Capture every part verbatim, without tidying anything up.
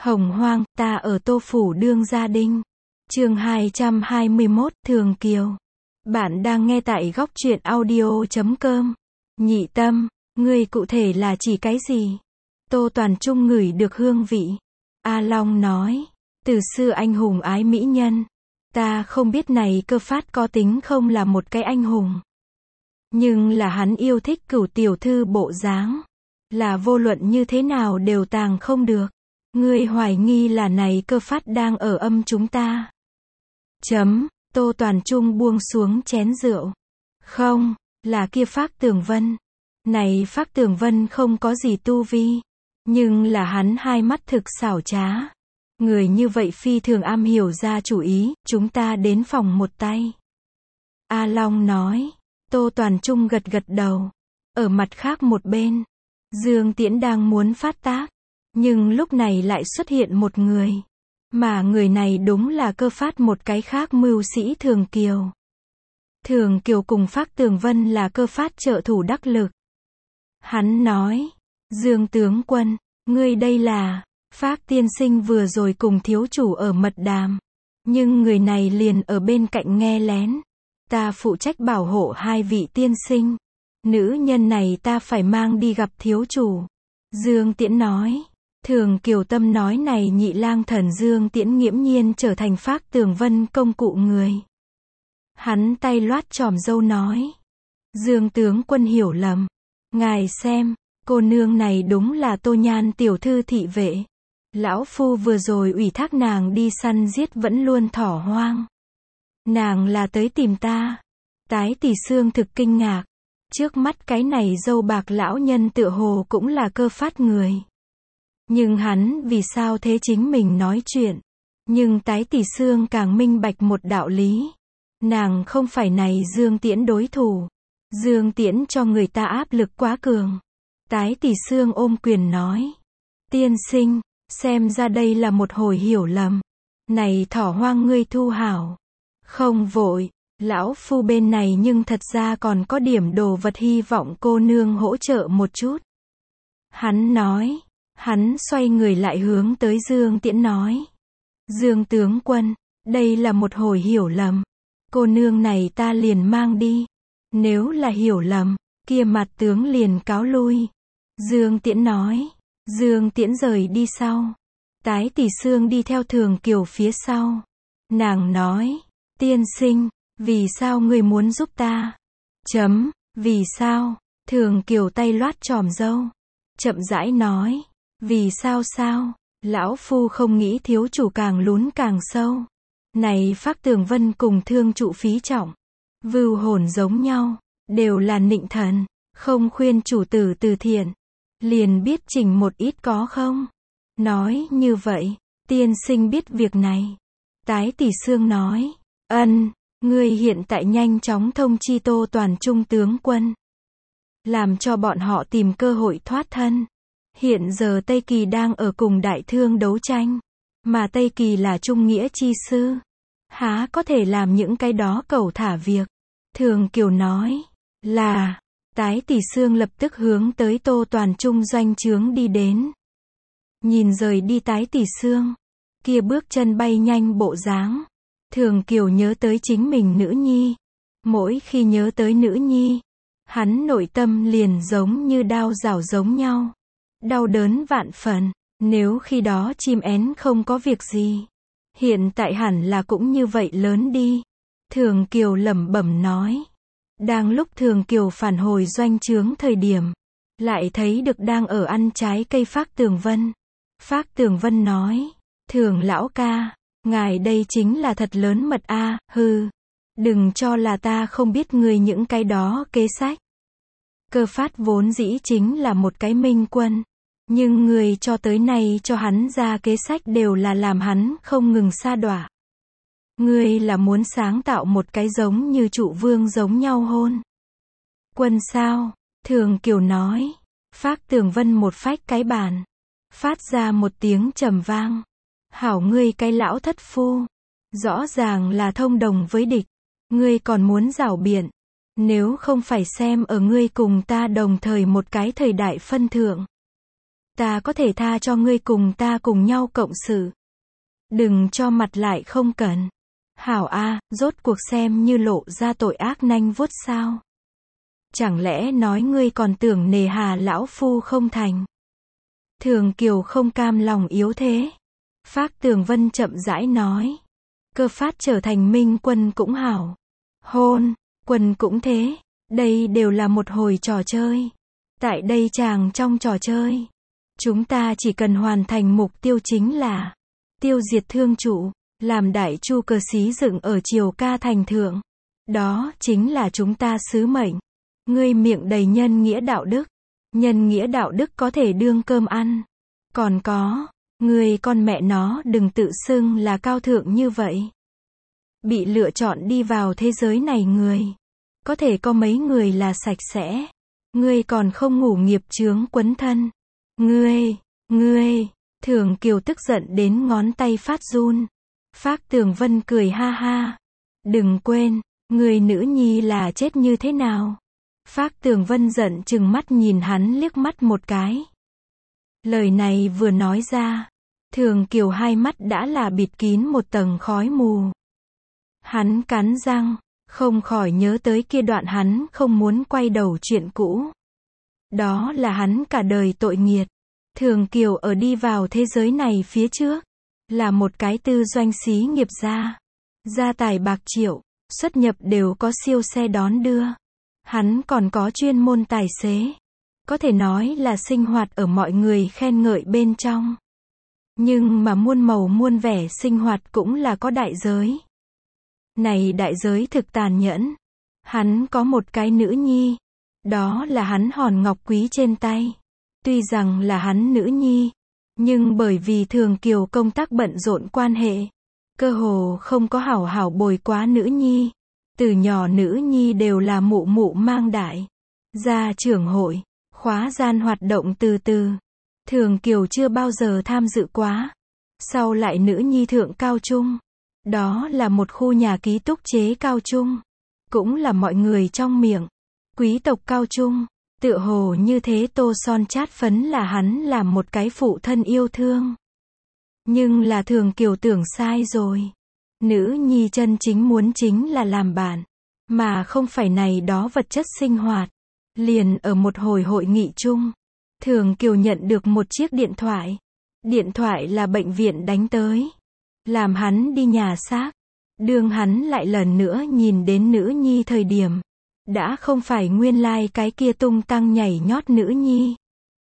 Hồng hoang, ta ở Tô Phủ đương gia đinh. Chương hai trăm hai mươi mốt, Thường Kiều. Bạn đang nghe tại góc truyện audio chấm com. Nhị tâm, ngươi cụ thể là chỉ cái gì? Tô Toàn Trung ngửi được hương vị. A Long nói, từ xưa anh hùng ái mỹ nhân. Ta không biết này Cơ Phát có tính không là một cái anh hùng. Nhưng là hắn yêu thích Cửu tiểu thư bộ dáng. Là vô luận như thế nào đều tàng không được. Ngươi hoài nghi là này Cơ Phát đang ở âm chúng ta. Chấm, Tô Toàn Trung buông xuống chén rượu. Không, là kia Phác Tường Vân. Này Phác Tường Vân không có gì tu vi. Nhưng là hắn hai mắt thực xảo trá. Người như vậy phi thường am hiểu ra chủ ý, chúng ta đến phòng một tay. A Long nói. Tô Toàn Trung gật gật đầu. Ở mặt khác một bên, Dương Tiễn đang muốn phát tác. Nhưng lúc này lại xuất hiện một người. Mà người này đúng là Cơ Phát một cái khác mưu sĩ Thường Kiều. Thường Kiều cùng Phác Tường Vân là Cơ Phát trợ thủ đắc lực. Hắn nói, Dương tướng quân, ngươi đây là, Phác tiên sinh vừa rồi cùng thiếu chủ ở mật đàm. Nhưng người này liền ở bên cạnh nghe lén. Ta phụ trách bảo hộ hai vị tiên sinh. Nữ nhân này ta phải mang đi gặp thiếu chủ. Dương Tiễn nói. Thường Kiều tâm nói này nhị lang thần Dương Tiễn nghiễm nhiên trở thành Phác Tường Vân công cụ người. Hắn tay loát chòm râu nói. Dương tướng quân hiểu lầm. Ngài xem, cô nương này đúng là Tô Nhan tiểu thư thị vệ. Lão phu vừa rồi ủy thác nàng đi săn giết vẫn luôn thỏ hoang. Nàng là tới tìm ta. Tái Tỷ Xương thực kinh ngạc. Trước mắt cái này dâu bạc lão nhân tựa hồ cũng là Cơ Phát người. Nhưng hắn vì sao thế chính mình nói chuyện. Nhưng Tái Tỷ Xương càng minh bạch một đạo lý. Nàng không phải này Dương Tiễn đối thủ. Dương Tiễn cho người ta áp lực quá cường. Tái Tỷ Xương ôm quyền nói. Tiên sinh, xem ra đây là một hồi hiểu lầm. Này thỏ hoang ngươi thu hảo. Không vội, lão phu bên này nhưng thật ra còn có điểm đồ vật hy vọng cô nương hỗ trợ một chút. Hắn nói. Hắn xoay người lại hướng tới Dương Tiễn nói. Dương tướng quân, đây là một hồi hiểu lầm. Cô nương này ta liền mang đi. Nếu là hiểu lầm, kia mặt tướng liền cáo lui. Dương Tiễn nói. Dương Tiễn rời đi sau. Tái Tỷ Xương đi theo Thường Kiều phía sau. Nàng nói. Tiên sinh, vì sao ngươi muốn giúp ta? Chấm, vì sao? Thường Kiều tay loát chòm râu. Chậm rãi nói. Vì sao sao? Lão phu không nghĩ thiếu chủ càng lún càng sâu. Này Phác Tường Vân cùng Thương trụ phí trọng. Vưu hồn giống nhau. Đều là nịnh thần. Không khuyên chủ tử từ thiện. Liền biết chỉnh một ít có không? Nói như vậy. Tiên sinh biết việc này. Tái Tỷ Xương nói. Ân, ngươi hiện tại nhanh chóng thông chi Tô Toàn Trung tướng quân. Làm cho bọn họ tìm cơ hội thoát thân. Hiện giờ Tây Kỳ đang ở cùng Đại Thương đấu tranh. Mà Tây Kỳ là trung nghĩa chi sư. Há có thể làm những cái đó cẩu thả việc. Thường Kiều nói. Là. Tái Tỷ Xương lập tức hướng tới Tô Toàn Trung doanh trướng đi đến. Nhìn rời đi Tái Tỷ Xương. Kia bước chân bay nhanh bộ dáng. Thường Kiều nhớ tới chính mình nữ nhi. Mỗi khi nhớ tới nữ nhi. Hắn nội tâm liền giống như đao rảo giống nhau. Đau đớn vạn phần. Nếu khi đó chim én không có việc gì. Hiện tại hẳn là cũng như vậy lớn đi. Thường Kiều lẩm bẩm nói. Đang lúc Thường Kiều phản hồi doanh trướng thời điểm. Lại thấy được đang ở ăn trái cây Phác Tường Vân. Phác Tường Vân nói. Thường lão ca. Ngài đây chính là thật lớn mật a, à, hừ. Đừng cho là ta không biết người những cái đó kế sách. Cơ Phát vốn dĩ chính là một cái minh quân. Nhưng người cho tới nay cho hắn ra kế sách đều là làm hắn không ngừng sa đọa. Ngươi là muốn sáng tạo một cái giống như trụ vương giống nhau hôn. Quân sao? Thường Kiều nói. Phác Tường Vân một phách cái bàn. Phát ra một tiếng trầm vang. Hảo ngươi cái lão thất phu. Rõ ràng là thông đồng với địch. Ngươi còn muốn giảo biện. Nếu không phải xem ở ngươi cùng ta đồng thời một cái thời đại phân thượng. Ta có thể tha cho ngươi cùng ta cùng nhau cộng sự. Đừng cho mặt lại không cần. Hảo a, rốt cuộc xem như lộ ra tội ác nanh vuốt sao. Chẳng lẽ nói ngươi còn tưởng nề hà lão phu không thành. Thường Kiều không cam lòng yếu thế. Phác Tường Vân chậm rãi nói. Cơ phát trở thành minh quân cũng hảo. Hôn, quân cũng thế. Đây đều là một hồi trò chơi. Tại đây chàng trong trò chơi. Chúng ta chỉ cần hoàn thành mục tiêu chính là tiêu diệt thương chủ, làm đại chu cờ xí dựng ở triều ca thành thượng. Đó chính là chúng ta sứ mệnh. Ngươi miệng đầy nhân nghĩa đạo đức. Nhân nghĩa đạo đức có thể đương cơm ăn. Còn có, ngươi con mẹ nó đừng tự xưng là cao thượng như vậy. Bị lựa chọn đi vào thế giới này người. Có thể có mấy người là sạch sẽ. Ngươi còn không ngủ nghiệp chướng quấn thân. Ngươi, ngươi, Thường Kiều tức giận đến ngón tay phát run. Phác Tường Vân cười ha ha. Đừng quên, người nữ nhi là chết như thế nào. Phác Tường Vân giận chừng mắt nhìn hắn liếc mắt một cái. Lời này vừa nói ra, Thường Kiều hai mắt đã là bịt kín một tầng khói mù. Hắn cắn răng, không khỏi nhớ tới kia đoạn hắn không muốn quay đầu chuyện cũ. Đó là hắn cả đời tội nghiệt. Thường Kiều ở đi vào thế giới này phía trước, là một cái tư doanh xí nghiệp gia. Gia tài bạc triệu, xuất nhập đều có siêu xe đón đưa. Hắn còn có chuyên môn tài xế. Có thể nói là sinh hoạt ở mọi người khen ngợi bên trong. Nhưng mà muôn màu muôn vẻ sinh hoạt cũng là có đại giới. Này đại giới thực tàn nhẫn. Hắn có một cái nữ nhi. Đó là hắn hòn ngọc quý trên tay. Tuy rằng là hắn nữ nhi, nhưng bởi vì Thường Kiều công tác bận rộn quan hệ, cơ hồ không có hảo hảo bồi quá nữ nhi. Từ nhỏ nữ nhi đều là mụ mụ mang đại. Ra trưởng hội, khóa gian hoạt động từ từ. Thường Kiều chưa bao giờ tham dự quá. Sau lại nữ nhi thượng cao trung. Đó là một khu nhà ký túc chế cao trung. Cũng là mọi người trong miệng. Quý tộc cao trung. Tựa hồ như thế tô son chát phấn là hắn làm một cái phụ thân yêu thương. Nhưng là Thường Kiều tưởng sai rồi. Nữ nhi chân chính muốn chính là làm bạn. Mà không phải này đó vật chất sinh hoạt. Liền ở một hồi hội nghị chung. Thường Kiều nhận được một chiếc điện thoại. Điện thoại là bệnh viện đánh tới. Làm hắn đi nhà xác. Đương hắn lại lần nữa nhìn đến nữ nhi thời điểm. Đã không phải nguyên lai like cái kia tung tăng nhảy nhót nữ nhi.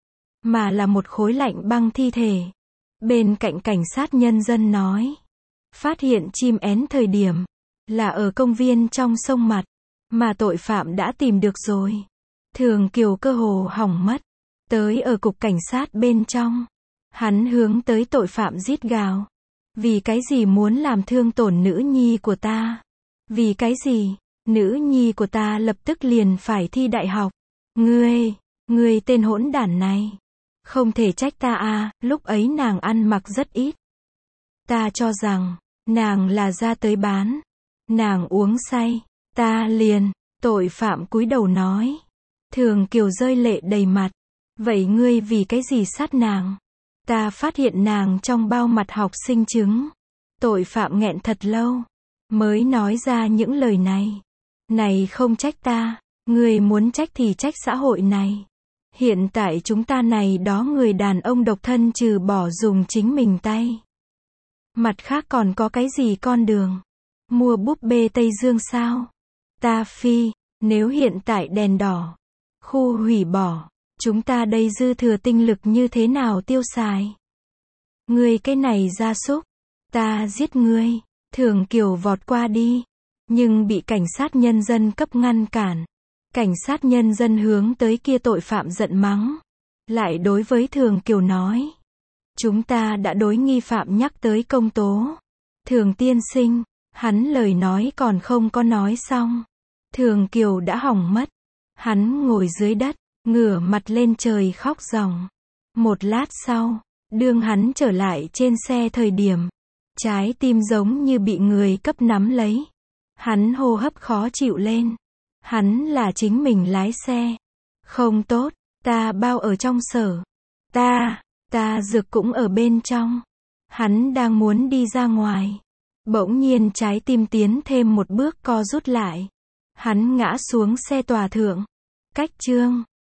Mà là một khối lạnh băng thi thể. Bên cạnh cảnh sát nhân dân nói. Phát hiện chim én thời điểm. Là ở công viên trong sông mặt. Mà tội phạm đã tìm được rồi. Thường Kiều cơ hồ hỏng mất. Tới ở cục cảnh sát bên trong. Hắn hướng tới tội phạm rít gào. Vì cái gì muốn làm thương tổn nữ nhi của ta? Vì cái gì? Nữ nhi của ta lập tức liền phải thi đại học. Ngươi, ngươi tên hỗn đản này. Không thể trách ta à, lúc ấy nàng ăn mặc rất ít. Ta cho rằng, nàng là ra tới bán. Nàng uống say. Ta liền, tội phạm cúi đầu nói. Thường Kiều rơi lệ đầy mặt. Vậy ngươi vì cái gì sát nàng? Ta phát hiện nàng trong bao mặt học sinh chứng. Tội phạm nghẹn thật lâu. Mới nói ra những lời này. Này không trách ta. Ngươi muốn trách thì trách xã hội này. Hiện tại chúng ta này đó người đàn ông độc thân trừ bỏ dùng chính mình tay. Mặt khác còn có cái gì con đường? Mua búp bê Tây Dương sao? Ta phi, nếu hiện tại đèn đỏ. Khu hủy bỏ. Chúng ta đây dư thừa tinh lực như thế nào tiêu xài? Ngươi cái này gia súc. Ta giết ngươi. Thường Kiều vọt qua đi. Nhưng bị cảnh sát nhân dân cấp ngăn cản. Cảnh sát nhân dân hướng tới kia tội phạm giận mắng. Lại đối với Thường Kiều nói. Chúng ta đã đối nghi phạm nhắc tới công tố. Thường tiên sinh. Hắn lời nói còn không có nói xong. Thường Kiều đã hỏng mất. Hắn ngồi dưới đất. Ngửa mặt lên trời khóc ròng. Một lát sau, đương hắn trở lại trên xe thời điểm, trái tim giống như bị người cấp nắm lấy. Hắn hô hấp khó chịu lên. Hắn là chính mình lái xe. Không tốt, ta bao ở trong sở. Ta, ta Dược cũng ở bên trong. Hắn đang muốn đi ra ngoài. Bỗng nhiên trái tim tiến thêm một bước co rút lại. Hắn ngã xuống xe tòa thượng. Cách chương